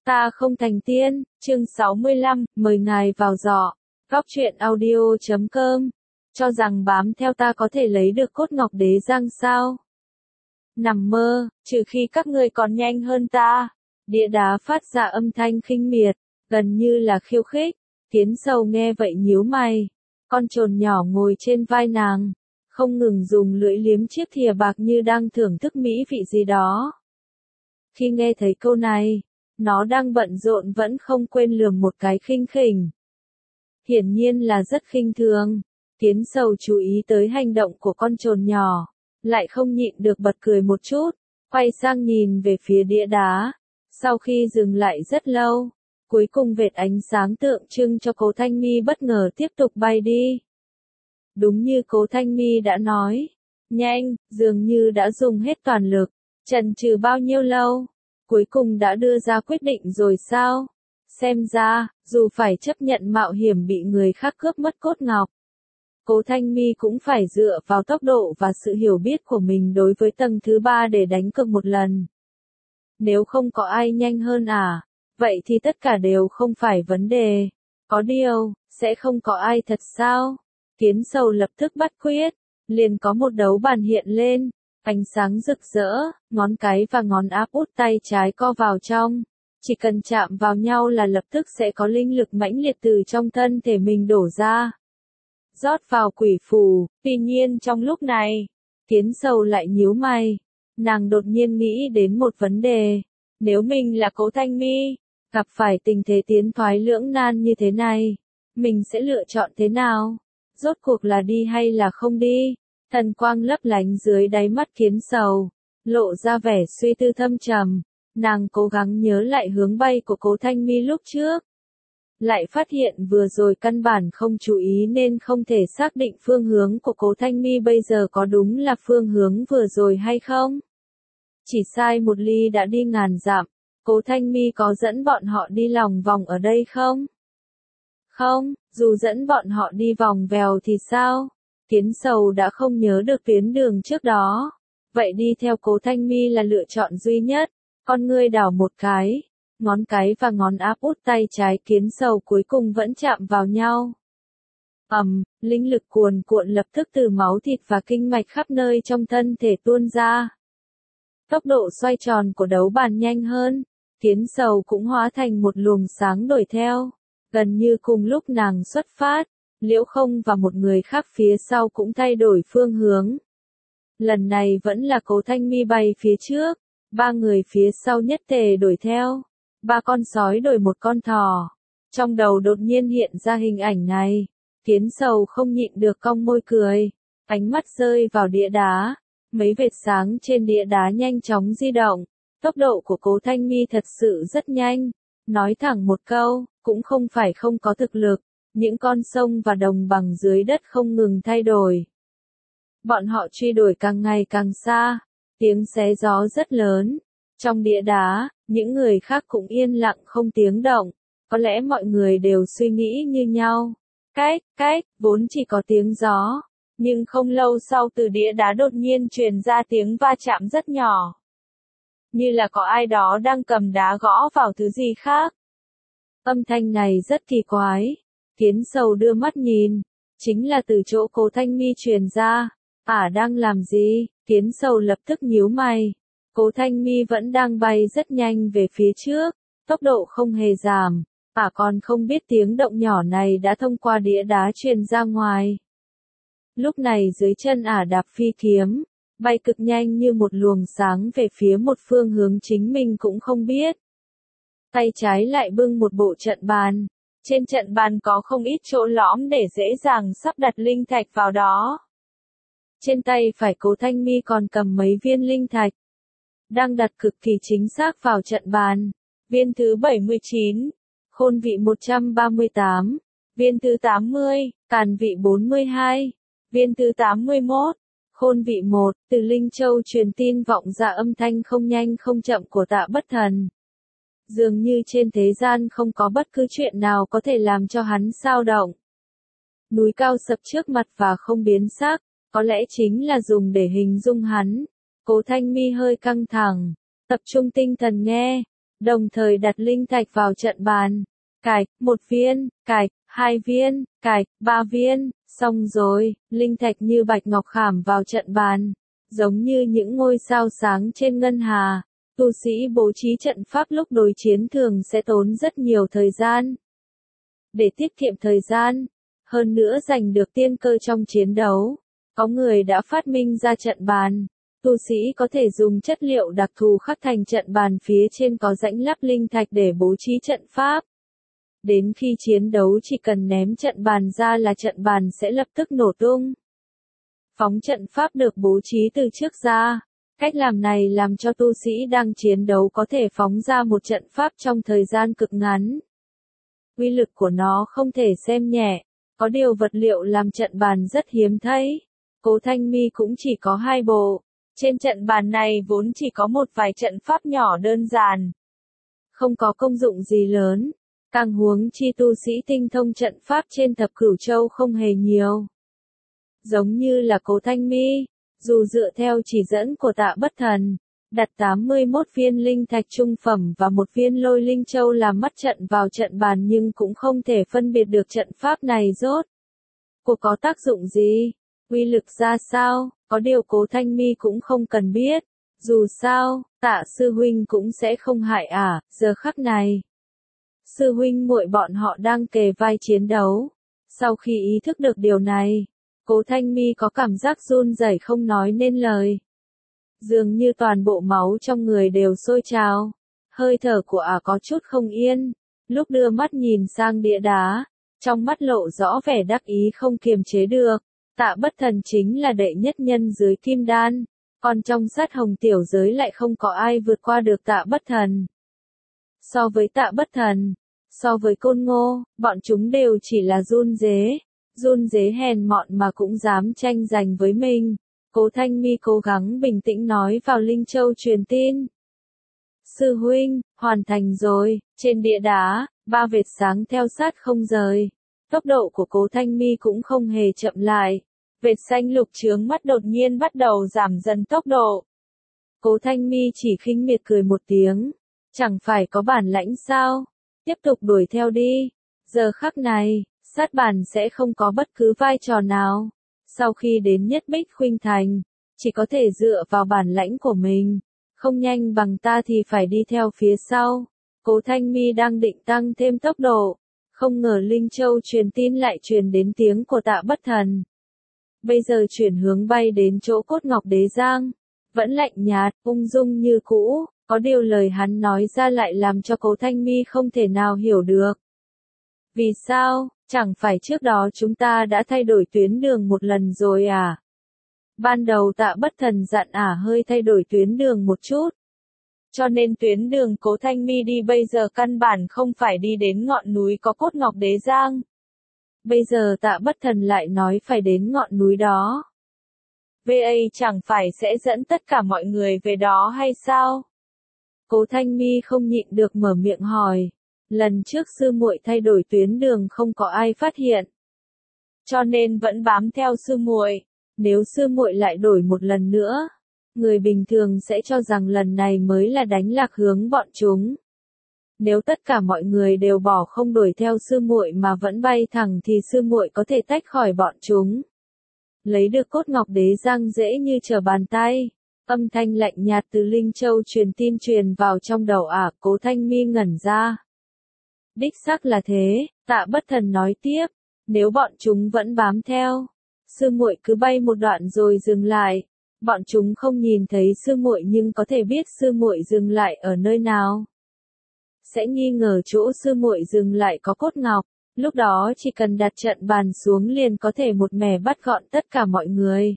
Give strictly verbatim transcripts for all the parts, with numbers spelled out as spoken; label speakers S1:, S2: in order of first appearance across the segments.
S1: Ta không thành tiên, chương sáu mươi lăm, mời ngài vào giỏ. Góc truyện audio chấm com. Cho rằng bám theo ta có thể lấy được cốt ngọc đế răng sao? Nằm mơ, trừ khi các ngươi còn nhanh hơn ta. Địa đá phát ra âm thanh khinh miệt, gần như là khiêu khích. Tiến sầu nghe vậy nhíu mày. Con trồn nhỏ ngồi trên vai nàng, không ngừng dùng lưỡi liếm chiếc thìa bạc như đang thưởng thức mỹ vị gì đó. Khi nghe thấy câu này, nó đang bận rộn vẫn không quên lườm một cái khinh khỉnh. Hiển nhiên là rất khinh thường. Tiến sầu chú ý tới hành động của con trồn nhỏ, lại không nhịn được bật cười một chút, quay sang nhìn về phía đĩa đá. Sau khi dừng lại rất lâu, cuối cùng vệt ánh sáng tượng trưng cho Cố Thanh Mi bất ngờ tiếp tục bay đi. Đúng như Cố Thanh Mi đã nói, nhanh, dường như đã dùng hết toàn lực, chần chừ bao nhiêu lâu, cuối cùng đã đưa ra quyết định rồi sao? Xem ra, dù phải chấp nhận mạo hiểm bị người khác cướp mất cốt ngọc, Cố Thanh Mi cũng phải dựa vào tốc độ và sự hiểu biết của mình đối với tầng thứ ba để đánh cược một lần. Nếu không có ai nhanh hơn à, vậy thì tất cả đều không phải vấn đề. Có điều, sẽ không có ai thật sao? Tiến sầu lập tức bắt quyết, liền có một đấu bàn hiện lên, ánh sáng rực rỡ, ngón cái và ngón áp út tay trái co vào trong. Chỉ cần chạm vào nhau là lập tức sẽ có linh lực mãnh liệt từ trong thân thể mình đổ ra. Rót vào quỷ phù, tuy nhiên trong lúc này, Tiến sầu lại nhíu mày. Nàng đột nhiên nghĩ đến một vấn đề. Nếu mình là Cố Thanh Mi, gặp phải tình thế tiến thoái lưỡng nan như thế này, mình sẽ lựa chọn thế nào? Rốt cuộc là đi hay là không đi? Thần quang lấp lánh dưới đáy mắt Tiến sầu, lộ ra vẻ suy tư thâm trầm. Nàng cố gắng nhớ lại hướng bay của Cố Thanh Mi lúc trước. Lại phát hiện vừa rồi căn bản không chú ý nên không thể xác định phương hướng của Cố Thanh Mi bây giờ có đúng là phương hướng vừa rồi hay không. Chỉ sai một ly đã đi ngàn dặm, Cố Thanh Mi có dẫn bọn họ đi lòng vòng ở đây không? Không, dù dẫn bọn họ đi vòng vèo thì sao? Tiến sầu đã không nhớ được tuyến đường trước đó. Vậy đi theo Cố Thanh Mi là lựa chọn duy nhất. Con ngươi đảo một cái, ngón cái và ngón áp út tay trái Kiến sầu cuối cùng vẫn chạm vào nhau. Ầm, um, linh lực cuồn cuộn lập tức từ máu thịt và kinh mạch khắp nơi trong thân thể tuôn ra. Tốc độ xoay tròn của đấu bàn nhanh hơn, Kiến sầu cũng hóa thành một luồng sáng đuổi theo. Gần như cùng lúc nàng xuất phát, Liễu Không và một người khác phía sau cũng thay đổi phương hướng. Lần này vẫn là Cố Thanh Mi bay phía trước. Ba người phía sau nhất tề đuổi theo. Ba con sói đuổi một con thỏ. Trong đầu đột nhiên hiện ra hình ảnh này. Tiến sầu không nhịn được cong môi cười. Ánh mắt rơi vào đĩa đá. Mấy vệt sáng trên đĩa đá nhanh chóng di động. Tốc độ của Cố Thanh Mi thật sự rất nhanh. Nói thẳng một câu, cũng không phải không có thực lực. Những con sông và đồng bằng dưới đất không ngừng thay đổi. Bọn họ truy đuổi càng ngày càng xa. Tiếng xé gió rất lớn. Trong đĩa đá, những người khác cũng yên lặng không tiếng động. Có lẽ mọi người đều suy nghĩ như nhau. Cách, cách, vốn chỉ có tiếng gió. Nhưng không lâu sau từ đĩa đá đột nhiên truyền ra tiếng va chạm rất nhỏ. Như là có ai đó đang cầm đá gõ vào thứ gì khác. Âm thanh này rất kỳ quái. Tiến sầu đưa mắt nhìn. Chính là từ chỗ Cố Thanh Mi truyền ra. Ả đang làm gì? Tiến sầu lập tức nhíu mày. Cố Thanh Mi vẫn đang bay rất nhanh về phía trước, tốc độ không hề giảm. Ả còn không biết tiếng động nhỏ này đã thông qua đĩa đá truyền ra ngoài. Lúc này dưới chân Ả đạp phi kiếm, bay cực nhanh như một luồng sáng về phía một phương hướng chính mình cũng không biết. Tay trái lại bưng một bộ trận bàn. Trên trận bàn có không ít chỗ lõm để dễ dàng sắp đặt linh thạch vào đó. Trên tay phải Cố Thanh Mi còn cầm mấy viên linh thạch. Đang đặt cực kỳ chính xác vào trận bàn. Viên thứ bảy mươi chín, khôn vị một trăm ba mươi tám. Viên thứ tám mươi, càn vị bốn mươi hai. Viên thứ tám mươi mốt, khôn vị một. Từ Linh Châu truyền tin vọng ra âm thanh không nhanh không chậm của Tạ Bất Thần. Dường như trên thế gian không có bất cứ chuyện nào có thể làm cho hắn xao động. Núi cao sập trước mặt và không biến sắc. Có lẽ chính là dùng để hình dung hắn. Cố Thanh Mi hơi căng thẳng, tập trung tinh thần nghe. đồng thời đặt linh thạch vào trận bàn. Cạch, một viên, cạch, hai viên, cạch, ba viên, xong rồi, linh thạch như bạch ngọc khảm vào trận bàn, giống như những ngôi sao sáng trên ngân hà. Tu sĩ bố trí trận pháp lúc đối chiến thường sẽ tốn rất nhiều thời gian. Để tiết kiệm thời gian, hơn nữa giành được tiên cơ trong chiến đấu, có người đã phát minh ra trận bàn. Tu sĩ có thể dùng chất liệu đặc thù khắc thành trận bàn, phía trên có rãnh lắp linh thạch để bố trí trận pháp. Đến khi chiến đấu chỉ cần ném trận bàn ra là trận bàn sẽ lập tức nổ tung. Phóng trận pháp được bố trí từ trước ra. Cách làm này làm cho tu sĩ đang chiến đấu có thể phóng ra một trận pháp trong thời gian cực ngắn. Uy lực của nó không thể xem nhẹ, có điều vật liệu làm trận bàn rất hiếm thấy. Cố Thanh Mi cũng chỉ có hai bộ. Trên trận bàn này vốn chỉ có một vài trận pháp nhỏ đơn giản, không có công dụng gì lớn, càng huống chi tu sĩ tinh thông trận pháp trên thập cửu châu không hề nhiều. Giống như là Cố Thanh Mi, dù dựa theo chỉ dẫn của Tạ Bất Thần, đặt tám mươi mốt viên linh thạch trung phẩm và một viên lôi linh châu làm mắt trận vào trận bàn, nhưng cũng không thể phân biệt được trận pháp này rốt cuộc có tác dụng gì, uy lực ra sao. Có điều Cố Thanh Mi cũng không cần biết, dù sao, Tạ sư huynh cũng sẽ không hại ả. À, giờ khắc này, sư huynh muội bọn họ đang kề vai chiến đấu. Sau khi ý thức được điều này, Cố Thanh Mi có cảm giác run rẩy không nói nên lời. Dường như toàn bộ máu trong người đều sôi trào, hơi thở của ả có chút không yên. Lúc đưa mắt nhìn sang địa đá, trong mắt lộ rõ vẻ đắc ý không kiềm chế được. Tạ Bất Thần chính là đệ nhất nhân dưới kim đan, còn trong sát hồng tiểu giới lại không có ai vượt qua được Tạ Bất Thần. So với Tạ Bất Thần, so với Côn Ngô, bọn chúng đều chỉ là run rế, run rế hèn mọn mà cũng dám tranh giành với mình. Cố Thanh Mi cố gắng bình tĩnh nói vào Linh Châu truyền tin. Sư huynh, hoàn thành rồi. Trên địa đá, ba vệt sáng theo sát không rời. Tốc độ của Cố Thanh Mi cũng không hề chậm lại. Vệt xanh lục chướng mắt đột nhiên bắt đầu giảm dần tốc độ. Cố Thanh Mi chỉ khinh miệt cười một tiếng. Chẳng phải có bản lãnh sao? Tiếp tục đuổi theo đi. Giờ khắc này, sát bản sẽ không có bất cứ vai trò nào. Sau khi đến Nhất Bích Khuynh Thành, chỉ có thể dựa vào bản lãnh của mình. Không nhanh bằng ta thì phải đi theo phía sau. Cố Thanh Mi đang định tăng thêm tốc độ. Không ngờ Linh Châu truyền tin lại truyền đến tiếng của Tạ Bất Thần. Bây giờ chuyển hướng bay đến chỗ cốt ngọc đế giang. Vẫn lạnh nhạt, ung dung như cũ. Có điều lời hắn nói ra lại làm cho Cố Thanh Mi không thể nào hiểu được. Vì sao, chẳng phải trước đó chúng ta đã thay đổi tuyến đường một lần rồi à? Ban đầu Tạ Bất Thần dặn ả à hơi thay đổi tuyến đường một chút. Cho nên tuyến đường Cố Thanh Mi đi bây giờ căn bản không phải đi đến ngọn núi có cốt ngọc đế giang. Bây giờ Tạ Bất Thần lại nói phải đến ngọn núi đó. vê a chẳng phải sẽ dẫn tất cả mọi người về đó hay sao? Cố Thanh Mi không nhịn được mở miệng hỏi. Lần trước sư muội thay đổi tuyến đường không có ai phát hiện, cho nên vẫn bám theo sư muội. Nếu sư muội lại đổi một lần nữa, người bình thường sẽ cho rằng lần này mới là đánh lạc hướng bọn chúng. Nếu tất cả mọi người đều bỏ không đuổi theo sư muội mà vẫn bay thẳng thì sư muội có thể tách khỏi bọn chúng. Lấy được cốt ngọc đế giang dễ như trở bàn tay. Âm thanh lạnh nhạt từ Linh Châu truyền tin truyền vào trong đầu ả. Cố Thanh Mi ngẩn ra. Đích xác là thế, Tạ Bất Thần nói tiếp, nếu bọn chúng vẫn bám theo, sư muội cứ bay một đoạn rồi dừng lại. Bọn chúng không nhìn thấy sư muội nhưng có thể biết sư muội dừng lại ở nơi nào. Sẽ nghi ngờ chỗ sư muội dừng lại có cốt ngọc, lúc đó chỉ cần đặt trận bàn xuống liền có thể một mẻ bắt gọn tất cả mọi người.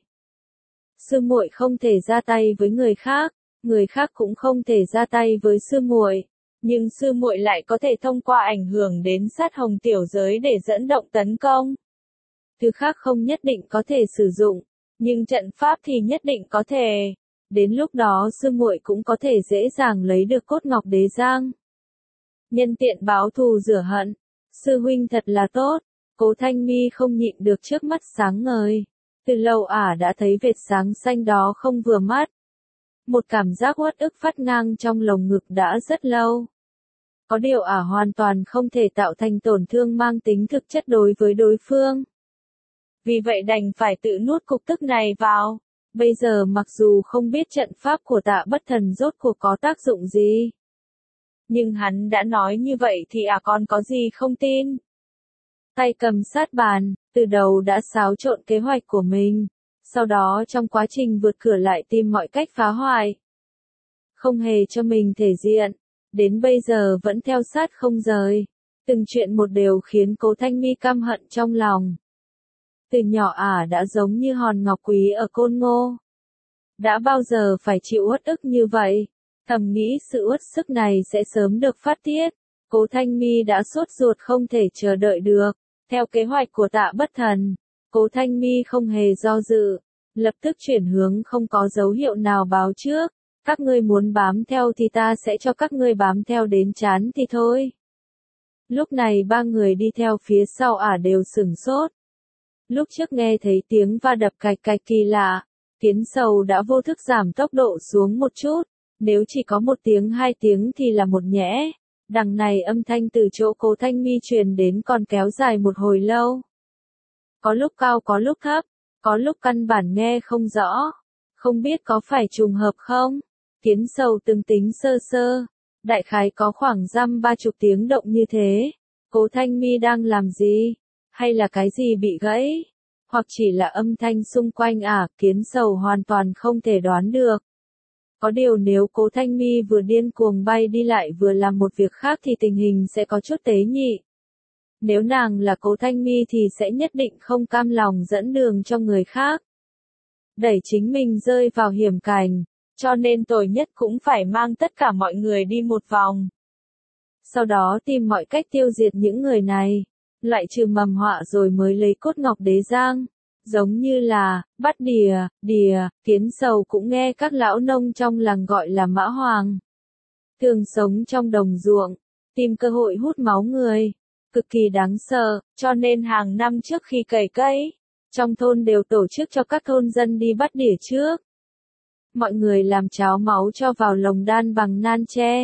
S1: Sư muội không thể ra tay với người khác, người khác cũng không thể ra tay với sư muội. Nhưng sư muội lại có thể thông qua ảnh hưởng đến sát hồng tiểu giới để dẫn động tấn công. Thứ khác không nhất định có thể sử dụng, nhưng trận pháp thì nhất định có thể. Đến lúc đó sư muội cũng có thể dễ dàng lấy được cốt ngọc đế giang. Nhân tiện báo thù rửa hận, sư huynh thật là tốt. Cố Thanh Mi không nhịn được trước mắt sáng ngời. Từ lâu ả đã thấy vệt sáng xanh đó không vừa mắt. Một cảm giác uất ức phát ngang trong lồng ngực đã rất lâu. Có điều ả hoàn toàn không thể tạo thành tổn thương mang tính thực chất đối với đối phương. Vì vậy đành phải tự nuốt cục tức này vào. Bây giờ mặc dù không biết trận pháp của Tạ Bất Thần rốt cuộc có tác dụng gì. Nhưng hắn đã nói như vậy thì ả còn có gì không tin. Tay cầm sát bàn, từ đầu đã xáo trộn kế hoạch của mình. Sau đó trong quá trình vượt cửa lại tìm mọi cách phá hoại. Không hề cho mình thể diện. Đến bây giờ vẫn theo sát không rời. Từng chuyện một đều khiến Cố Thanh Mi căm hận trong lòng. Từ nhỏ ả đã giống như hòn ngọc quý ở Côn Ngô. Đã bao giờ phải chịu uất ức như vậy? Thầm nghĩ sự uất sức này sẽ sớm được phát tiết. Cố Thanh Mi đã sốt ruột không thể chờ đợi được. Theo kế hoạch của Tạ Bất Thần, Cố Thanh Mi không hề do dự. Lập tức chuyển hướng không có dấu hiệu nào báo trước. Các ngươi muốn bám theo thì ta sẽ cho các ngươi bám theo đến chán thì thôi. Lúc này ba người đi theo phía sau ả đều sửng sốt. Lúc trước nghe thấy tiếng va đập cạch cạch kỳ lạ, Kiến Sầu đã vô thức giảm tốc độ xuống một chút, nếu chỉ có một tiếng hai tiếng thì là một nhẽ. Đằng này âm thanh từ chỗ Cố Thanh Mi truyền đến còn kéo dài một hồi lâu. Có lúc cao có lúc thấp, có lúc căn bản nghe không rõ, không biết có phải trùng hợp không? Kiến Sầu từng tính sơ sơ, đại khái có khoảng dăm ba chục tiếng động như thế. Cố Thanh Mi đang làm gì? Hay là cái gì bị gãy? Hoặc chỉ là âm thanh xung quanh à? Kiến Sầu hoàn toàn không thể đoán được. Có điều nếu Cố Thanh Mi vừa điên cuồng bay đi lại vừa làm một việc khác thì tình hình sẽ có chút tế nhị. Nếu nàng là Cố Thanh Mi thì sẽ nhất định không cam lòng dẫn đường cho người khác. Đẩy chính mình rơi vào hiểm cảnh, cho nên tồi nhất cũng phải mang tất cả mọi người đi một vòng. Sau đó tìm mọi cách tiêu diệt những người này, loại trừ mầm họa rồi mới lấy cốt ngọc đế giang. Giống như là, bắt đìa, đìa, Kiến Sầu cũng nghe các lão nông trong làng gọi là mã hoàng. Thường sống trong đồng ruộng, tìm cơ hội hút máu người. Cực kỳ đáng sợ, cho nên hàng năm trước khi cày cấy, trong thôn đều tổ chức cho các thôn dân đi bắt đỉa trước. Mọi người làm cháo máu cho vào lồng đan bằng nan tre.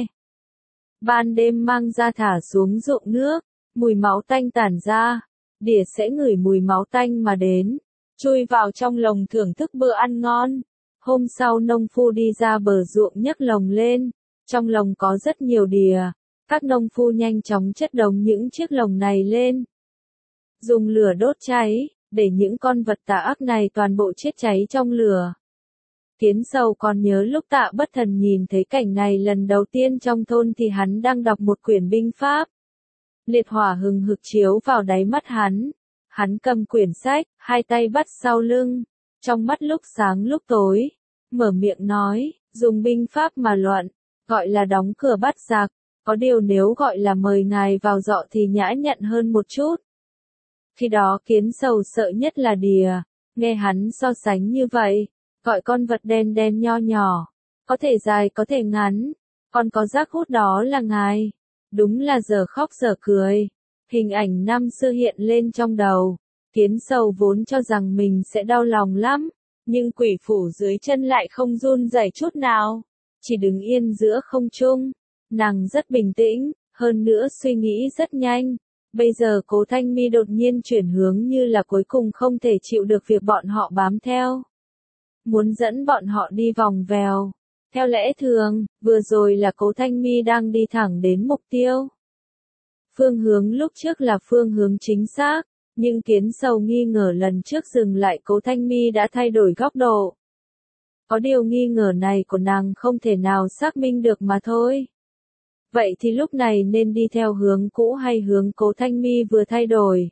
S1: Ban đêm mang ra thả xuống ruộng nước, mùi máu tanh tản ra, đỉa sẽ ngửi mùi máu tanh mà đến, chui vào trong lồng thưởng thức bữa ăn ngon. Hôm sau nông phu đi ra bờ ruộng nhấc lồng lên, trong lồng có rất nhiều đỉa. Các nông phu nhanh chóng chất đống những chiếc lồng này lên. Dùng lửa đốt cháy, để những con vật tà ác này toàn bộ chết cháy trong lửa. Kiến Sầu còn nhớ lúc Tạ Bất Thần nhìn thấy cảnh này lần đầu tiên trong thôn thì hắn đang đọc một quyển binh pháp. Liệt hỏa hừng hực chiếu vào đáy mắt hắn. Hắn cầm quyển sách, hai tay bắt sau lưng, trong mắt lúc sáng lúc tối, mở miệng nói, dùng binh pháp mà luận, gọi là đóng cửa bắt giặc. Có điều nếu gọi là mời ngài vào dọ thì nhã nhặn hơn một chút. Khi đó Kiến Sầu sợ nhất là đìa, nghe hắn so sánh như vậy, gọi con vật đen đen nho nhỏ, có thể dài có thể ngắn, còn có rác hút đó là ngài. Đúng là giờ khóc giờ cười. Hình ảnh năm xưa hiện lên trong đầu, Kiến Sầu vốn cho rằng mình sẽ đau lòng lắm, nhưng quỷ phủ dưới chân lại không run rẩy chút nào, chỉ đứng yên giữa không trung. Nàng rất bình tĩnh, hơn nữa suy nghĩ rất nhanh. Bây giờ Cố Thanh Mi đột nhiên chuyển hướng như là cuối cùng không thể chịu được việc bọn họ bám theo. Muốn dẫn bọn họ đi vòng vèo. Theo lẽ thường, vừa rồi là Cố Thanh Mi đang đi thẳng đến mục tiêu. Phương hướng lúc trước là phương hướng chính xác, nhưng Kiến Sầu nghi ngờ lần trước dừng lại Cố Thanh Mi đã thay đổi góc độ. Có điều nghi ngờ này của nàng không thể nào xác minh được mà thôi. Vậy thì lúc này nên đi theo hướng cũ hay hướng Cố Thanh Mi vừa thay đổi?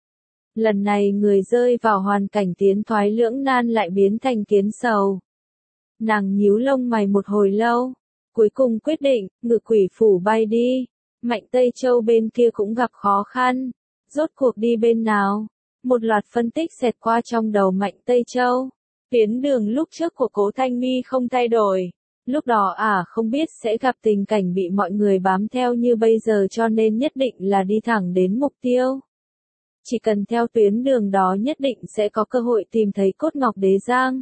S1: Lần này người rơi vào hoàn cảnh tiến thoái lưỡng nan lại biến thành Kiến Sầu. Nàng nhíu lông mày một hồi lâu, cuối cùng quyết định, ngự quỷ phủ bay đi. Mạnh Tây Châu bên kia cũng gặp khó khăn, rốt cuộc đi bên nào? Một loạt phân tích xẹt qua trong đầu Mạnh Tây Châu. Tuyến đường lúc trước của Cố Thanh Mi không thay đổi. Lúc đó à không biết sẽ gặp tình cảnh bị mọi người bám theo như bây giờ cho nên nhất định là đi thẳng đến mục tiêu. Chỉ cần theo tuyến đường đó nhất định sẽ có cơ hội tìm thấy cốt ngọc đế giang.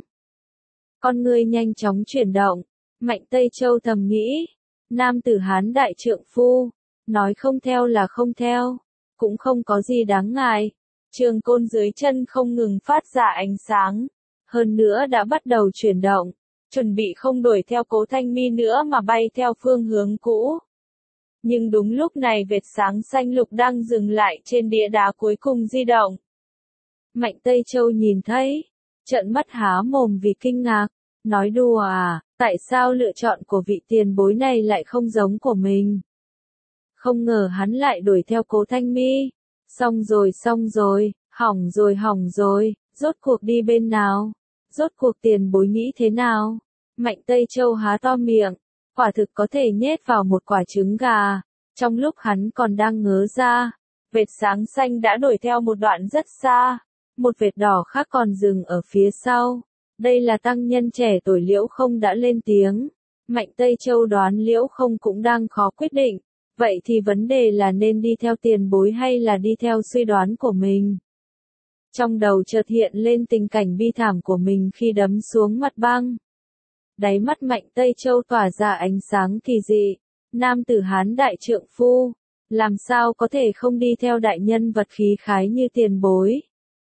S1: Con người nhanh chóng chuyển động, Mạnh Tây Châu thầm nghĩ, nam tử Hán đại trượng phu, nói không theo là không theo, cũng không có gì đáng ngại. Trường côn dưới chân không ngừng phát ra ánh sáng, hơn nữa đã bắt đầu chuyển động, chuẩn bị không đuổi theo Cố Thanh Mi nữa mà bay theo phương hướng cũ. Nhưng đúng lúc này vệt sáng xanh lục đang dừng lại trên địa đá cuối cùng di động. Mạnh Tây Châu nhìn thấy, trợn mắt há mồm vì kinh ngạc, nói đùa à, tại sao lựa chọn của vị tiền bối này lại không giống của mình? Không ngờ hắn lại đuổi theo Cố Thanh Mi. Xong rồi xong rồi, hỏng rồi hỏng rồi, rốt cuộc đi bên nào? Rốt cuộc tiền bối nghĩ thế nào? Mạnh Tây Châu há to miệng, quả thực có thể nhét vào một quả trứng gà. Trong lúc hắn còn đang ngớ ra, vệt sáng xanh đã đuổi theo một đoạn rất xa, một vệt đỏ khác còn dừng ở phía sau. Đây là tăng nhân trẻ tuổi Liễu Không đã lên tiếng. Mạnh Tây Châu đoán Liễu Không cũng đang khó quyết định. Vậy thì vấn đề là nên đi theo tiền bối hay là đi theo suy đoán của mình? Trong đầu chợt hiện lên tình cảnh bi thảm của mình khi đấm xuống mặt băng. Đáy mắt Mạnh Tây Châu tỏa ra ánh sáng kỳ dị. Nam tử Hán đại trượng phu, làm sao có thể không đi theo đại nhân vật khí khái như tiền bối?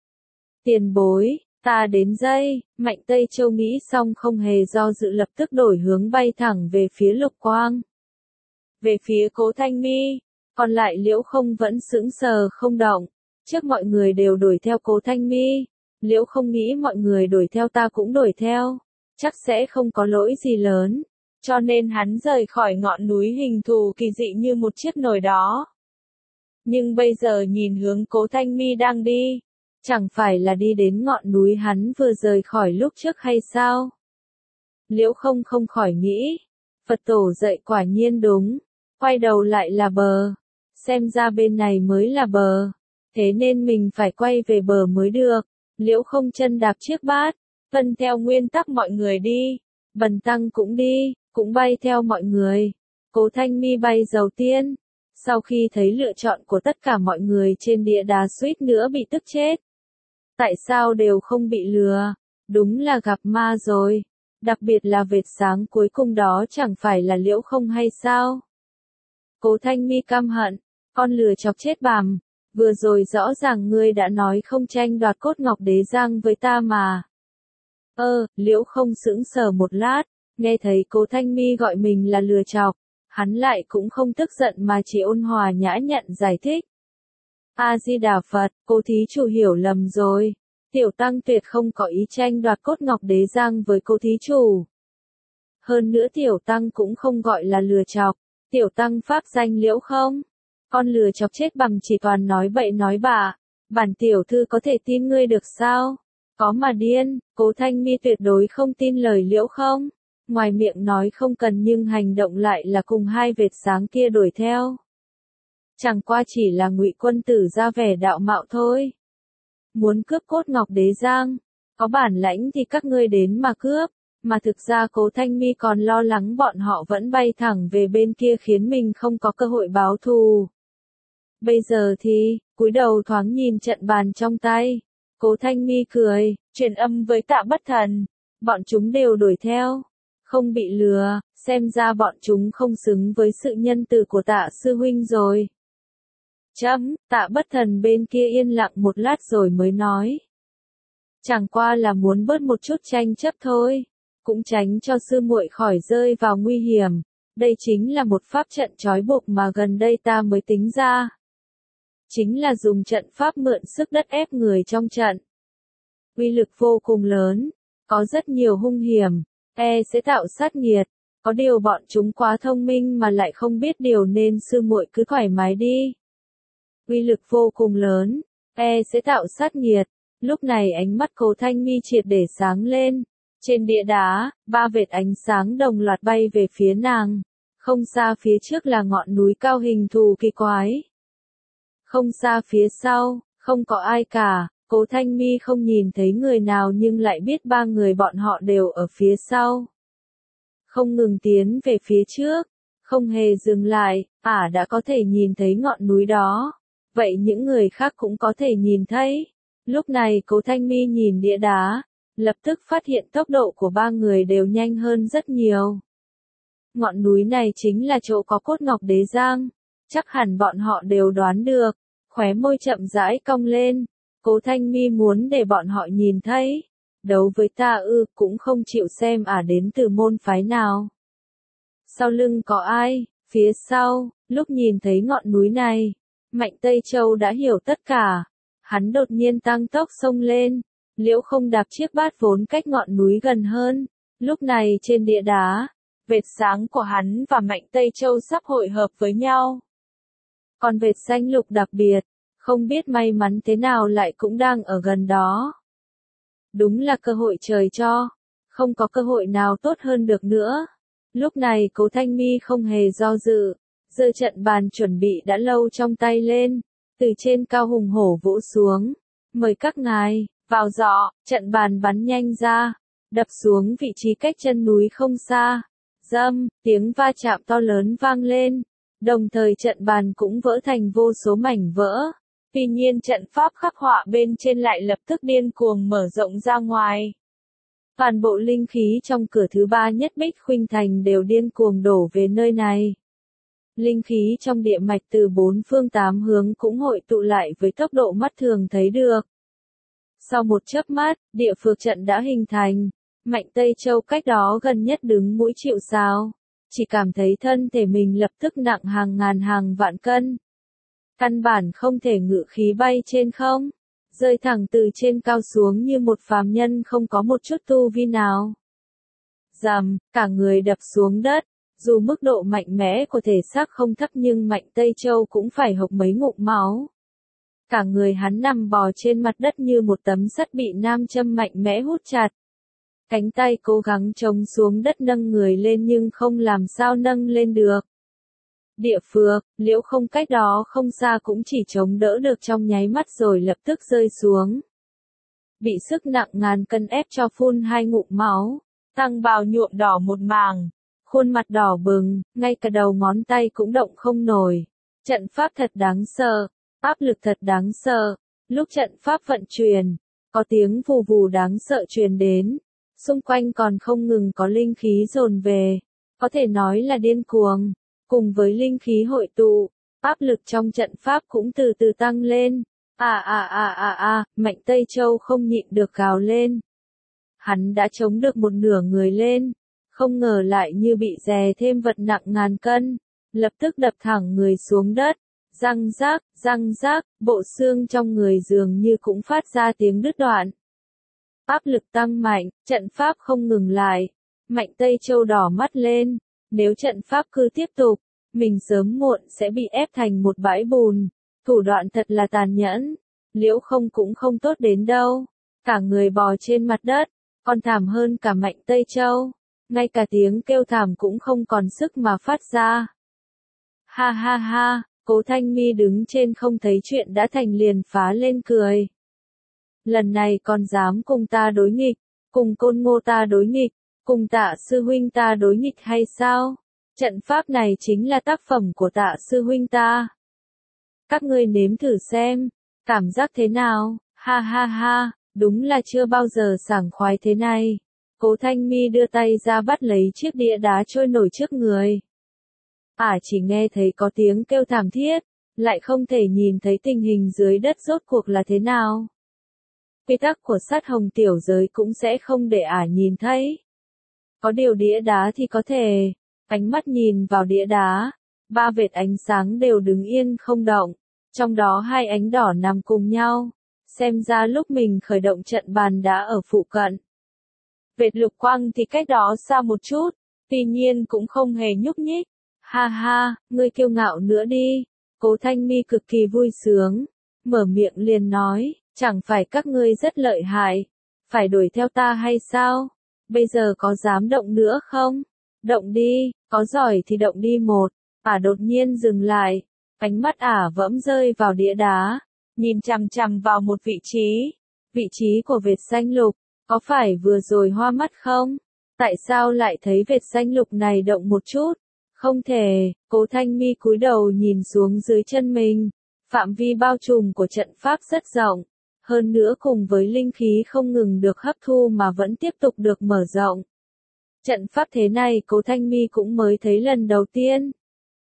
S1: Tiền bối, ta đến đây. Mạnh Tây Châu nghĩ xong không hề do dự lập tức đổi hướng bay thẳng về phía Lục Quang. Về phía Cố Thanh Mi, còn lại Liễu Không vẫn sững sờ không động. Trước mọi người đều đuổi theo Cố Thanh Mi, Liễu Không nghĩ mọi người đuổi theo ta cũng đuổi theo, chắc sẽ không có lỗi gì lớn, cho nên hắn rời khỏi ngọn núi hình thù kỳ dị như một chiếc nồi đó. Nhưng bây giờ nhìn hướng Cố Thanh Mi đang đi, chẳng phải là đi đến ngọn núi hắn vừa rời khỏi lúc trước hay sao? Liễu Không không khỏi nghĩ, Phật tổ dạy quả nhiên đúng. Quay đầu lại là bờ, xem ra bên này mới là bờ, thế nên mình phải quay về bờ mới được. Liễu Không chân đạp chiếc bát, tuân theo nguyên tắc mọi người đi, Bần tăng cũng đi, cũng bay theo mọi người. Cố Thanh Mi bay đầu tiên, sau khi thấy lựa chọn của tất cả mọi người trên địa đá suýt nữa bị tức chết. Tại sao đều không bị lừa? Đúng là gặp ma rồi, đặc biệt là vệt sáng cuối cùng đó chẳng phải là Liễu Không hay sao? Cố Thanh Mi căm hận, con lừa chọc chết bằm, vừa rồi rõ ràng ngươi đã nói không tranh đoạt cốt ngọc đế giang với ta mà. Ơ, Liễu Không sững sờ một lát, nghe thấy Cố Thanh Mi gọi mình là lừa chọc, hắn lại cũng không tức giận mà chỉ ôn hòa nhã nhặn giải thích. A-di-đà Phật, cô thí chủ hiểu lầm rồi, tiểu tăng tuyệt không có ý tranh đoạt cốt ngọc đế giang với cô thí chủ. Hơn nữa tiểu tăng cũng không gọi là lừa chọc. Tiểu tăng pháp danh Liễu Không, con lừa chọc chết bằm chỉ toàn nói bậy nói bạ, bản tiểu thư có thể tin ngươi được sao? Có mà điên. Cố Thanh Mi tuyệt đối không tin lời Liễu Không, ngoài miệng nói không cần nhưng hành động lại là cùng hai vệt sáng kia đuổi theo. Chẳng qua chỉ là Ngụy quân tử ra vẻ đạo mạo thôi. Muốn cướp cốt ngọc đế giang, có bản lãnh thì các ngươi đến mà cướp. Mà thực ra Cố Thanh Mi còn lo lắng bọn họ vẫn bay thẳng về bên kia khiến mình không có cơ hội báo thù. Bây giờ thì, cúi đầu thoáng nhìn trận bàn trong tay. Cố Thanh Mi cười, truyền âm với Tạ Bất Thần. Bọn chúng đều đuổi theo. Không bị lừa, xem ra bọn chúng không xứng với sự nhân từ của Tạ Sư Huynh rồi. Chấm, Tạ Bất Thần bên kia yên lặng một lát rồi mới nói. Chẳng qua là muốn bớt một chút tranh chấp thôi. Cũng tránh cho sư muội khỏi rơi vào nguy hiểm. Đây chính là một pháp trận trói buộc mà gần đây ta mới tính ra. Chính là dùng trận pháp mượn sức đất ép người trong trận. Uy lực vô cùng lớn, có rất nhiều hung hiểm, e sẽ tạo sát nghiệt. Có điều bọn chúng quá thông minh mà lại không biết điều nên sư muội cứ thoải mái đi. Uy lực vô cùng lớn, e sẽ tạo sát nghiệt. Lúc này ánh mắt Cố Thanh Mi triệt để sáng lên. Trên địa đá, ba vệt ánh sáng đồng loạt bay về phía nàng. Không xa phía trước là ngọn núi cao hình thù kỳ quái. Không xa phía sau, không có ai cả. Cố Thanh Mi không nhìn thấy người nào nhưng lại biết ba người bọn họ đều ở phía sau. Không ngừng tiến về phía trước, không hề dừng lại, ả đã có thể nhìn thấy ngọn núi đó. Vậy những người khác cũng có thể nhìn thấy. Lúc này Cố Thanh Mi nhìn địa đá, lập tức phát hiện tốc độ của ba người đều nhanh hơn rất nhiều. Ngọn núi này chính là chỗ có cốt ngọc đế giang. Chắc hẳn bọn họ đều đoán được, khóe môi chậm rãi cong lên, Cố Thanh Mi muốn để bọn họ nhìn thấy. Đấu với ta ư, cũng không chịu xem à đến từ môn phái nào. Sau lưng có ai, phía sau, lúc nhìn thấy ngọn núi này, Mạnh Tây Châu đã hiểu tất cả. Hắn đột nhiên tăng tốc xông lên, Liễu Không đạp chiếc bát vốn cách ngọn núi gần hơn. Lúc này trên địa đá, vệt sáng của hắn và Mạnh Tây Châu sắp hội hợp với nhau. Còn vệt xanh lục đặc biệt, không biết may mắn thế nào lại cũng đang ở gần đó. Đúng là cơ hội trời cho, không có cơ hội nào tốt hơn được nữa. Lúc này Cố Thanh Mi không hề do dự, giơ trận bàn chuẩn bị đã lâu trong tay lên, từ trên cao hùng hổ vỗ xuống. Mời các ngài, vào giọ, trận bàn bắn nhanh ra, đập xuống vị trí cách chân núi không xa. Dâm, tiếng va chạm to lớn vang lên, đồng thời trận bàn cũng vỡ thành vô số mảnh vỡ. Tuy nhiên trận pháp khắc họa bên trên lại lập tức điên cuồng mở rộng ra ngoài. Toàn bộ linh khí trong cửa thứ ba nhất Bích Khuynh Thành đều điên cuồng đổ về nơi này. Linh khí trong địa mạch từ bốn phương tám hướng cũng hội tụ lại với tốc độ mắt thường thấy được. Sau một chớp mắt, địa phược trận đã hình thành. Mạnh Tây Châu cách đó gần nhất đứng mũi chịu sào, chỉ cảm thấy thân thể mình lập tức nặng hàng ngàn hàng vạn cân. Căn bản không thể ngự khí bay trên không, rơi thẳng từ trên cao xuống như một phàm nhân không có một chút tu vi nào. Rầm, cả người đập xuống đất, dù mức độ mạnh mẽ của thể xác không thấp nhưng Mạnh Tây Châu cũng phải hộc mấy ngụm máu. Cả người hắn nằm bò trên mặt đất như một tấm sắt bị nam châm mạnh mẽ hút chặt. Cánh tay cố gắng chống xuống đất nâng người lên nhưng không làm sao nâng lên được. Địa phược, Liễu Không cách đó không xa cũng chỉ chống đỡ được trong nháy mắt rồi lập tức rơi xuống. Bị sức nặng ngàn cân ép cho phun hai ngụm máu, tăng bào nhuộm đỏ một màng, khuôn mặt đỏ bừng, ngay cả đầu ngón tay cũng động không nổi. Trận pháp thật đáng sợ, áp lực thật đáng sợ. Lúc trận pháp vận chuyển, có tiếng vù vù đáng sợ truyền đến. Xung quanh còn không ngừng có linh khí dồn về, có thể nói là điên cuồng. Cùng với linh khí hội tụ, áp lực trong trận pháp cũng từ từ tăng lên. À à à à à, Mạnh Tây Châu không nhịn được gào lên. Hắn đã chống được một nửa người lên, không ngờ lại như bị đè thêm vật nặng ngàn cân, lập tức đập thẳng người xuống đất. Răng rác, răng rác, bộ xương trong người dường như cũng phát ra tiếng đứt đoạn. Áp lực tăng mạnh, trận pháp không ngừng lại. Mạnh Tây Châu đỏ mắt lên. Nếu trận pháp cứ tiếp tục, mình sớm muộn sẽ bị ép thành một bãi bùn. Thủ đoạn thật là tàn nhẫn. Liễu Không cũng không tốt đến đâu. Cả người bò trên mặt đất, còn thảm hơn cả Mạnh Tây Châu. Ngay cả tiếng kêu thảm cũng không còn sức mà phát ra. Ha ha ha, Cố Thanh Mi đứng trên không thấy chuyện đã thành liền phá lên cười. Lần này còn dám cùng ta đối nghịch, cùng Côn Ngô ta đối nghịch, cùng Tạ sư huynh ta đối nghịch hay sao? Trận pháp này chính là tác phẩm của Tạ sư huynh ta. Các ngươi nếm thử xem, cảm giác thế nào? Ha ha ha, đúng là chưa bao giờ sảng khoái thế này. Cố Thanh Mi đưa tay ra bắt lấy chiếc đĩa đá trôi nổi trước người. À chỉ nghe thấy có tiếng kêu thảm thiết, lại không thể nhìn thấy tình hình dưới đất rốt cuộc là thế nào. Quy tắc của sát hồng tiểu giới cũng sẽ không để ả nhìn thấy. Có điều đĩa đá thì có thể. Ánh mắt nhìn vào đĩa đá, ba vệt ánh sáng đều đứng yên không động, trong đó hai ánh đỏ nằm cùng nhau. Xem ra lúc mình khởi động trận bàn đã ở phụ cận. Vệt lục quang thì cách đó xa một chút, tuy nhiên cũng không hề nhúc nhích. Ha ha, ngươi kiêu ngạo nữa đi. Cố Thanh Mi cực kỳ vui sướng, mở miệng liền nói, chẳng phải các ngươi rất lợi hại, phải đuổi theo ta hay sao? Bây giờ có dám động nữa không? Động đi, có giỏi thì động đi một. Ả đột nhiên dừng lại, ánh mắt Ả võng rơi vào đĩa đá, nhìn chằm chằm vào một vị trí. Vị trí của vệt xanh lục, có phải vừa rồi hoa mắt không? Tại sao lại thấy vệt xanh lục này động một chút? Không thể, Cố Thanh Mi cúi đầu nhìn xuống dưới chân mình. Phạm vi bao trùm của trận pháp rất rộng, hơn nữa cùng với linh khí không ngừng được hấp thu mà vẫn tiếp tục được mở rộng. Trận pháp thế này Cố Thanh Mi cũng mới thấy lần đầu tiên.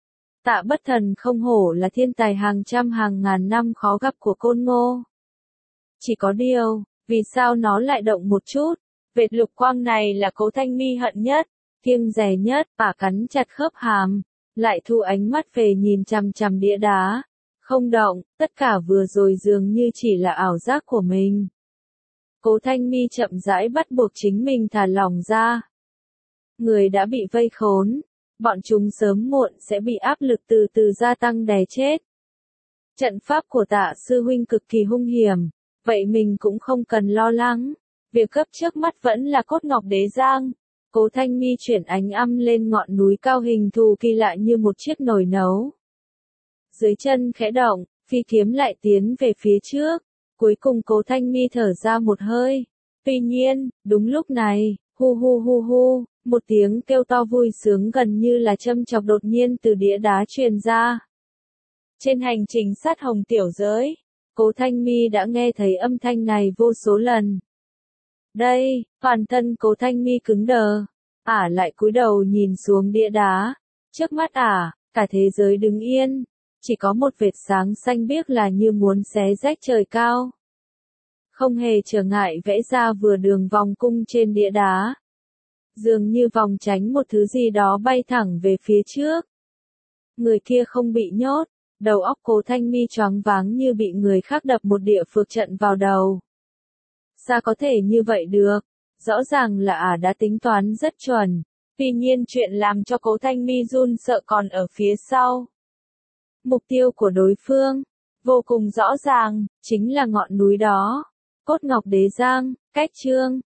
S1: Tạ Bất Thần không hổ là thiên tài hàng trăm hàng ngàn năm khó gặp của Côn Ngô. Chỉ có điều, vì sao nó lại động một chút? Vệt lục quang này là Cố Thanh Mi hận nhất, kiêng dè nhất, ả cắn chặt khớp hàm, lại thu ánh mắt về nhìn chằm chằm đĩa đá. Không động, tất cả vừa rồi dường như chỉ là ảo giác của mình. Cố Thanh Mi chậm rãi bắt buộc chính mình thả lỏng ra. Người đã bị vây khốn, bọn chúng sớm muộn sẽ bị áp lực từ từ gia tăng đè chết. Trận pháp của Tạ sư huynh cực kỳ hung hiểm, vậy mình cũng không cần lo lắng. Việc cấp trước mắt vẫn là cốt ngọc đế giang. Cố Thanh Mi chuyển ánh âm lên ngọn núi cao hình thù kỳ lạ như một chiếc nồi nấu. Dưới chân khẽ động, phi kiếm lại tiến về phía trước. Cuối cùng Cố Thanh Mi thở ra một hơi. Tuy nhiên, đúng lúc này, hu hu hu hu, một tiếng kêu to vui sướng gần như là châm chọc đột nhiên từ đĩa đá truyền ra. Trên hành trình sát hồng tiểu giới, Cố Thanh Mi đã nghe thấy âm thanh này vô số lần. Đây, toàn thân Cố Thanh Mi cứng đờ, ả lại cúi đầu nhìn xuống đĩa đá. Trước mắt ả, cả thế giới đứng yên, chỉ có một vệt sáng xanh biếc là như muốn xé rách trời cao. Không hề trở ngại vẽ ra vừa đường vòng cung trên đĩa đá. Dường như vòng tránh một thứ gì đó bay thẳng về phía trước. Người kia không bị nhốt, đầu óc Cố Thanh Mi choáng váng như bị người khác đập một địa phược trận vào đầu. Sao có thể như vậy được? Rõ ràng là ả đã tính toán rất chuẩn. Tuy nhiên chuyện làm cho Cố Thanh Mi run sợ còn ở phía sau. Mục tiêu của đối phương, vô cùng rõ ràng, chính là ngọn núi đó. Cốt ngọc đế giang, cách chương.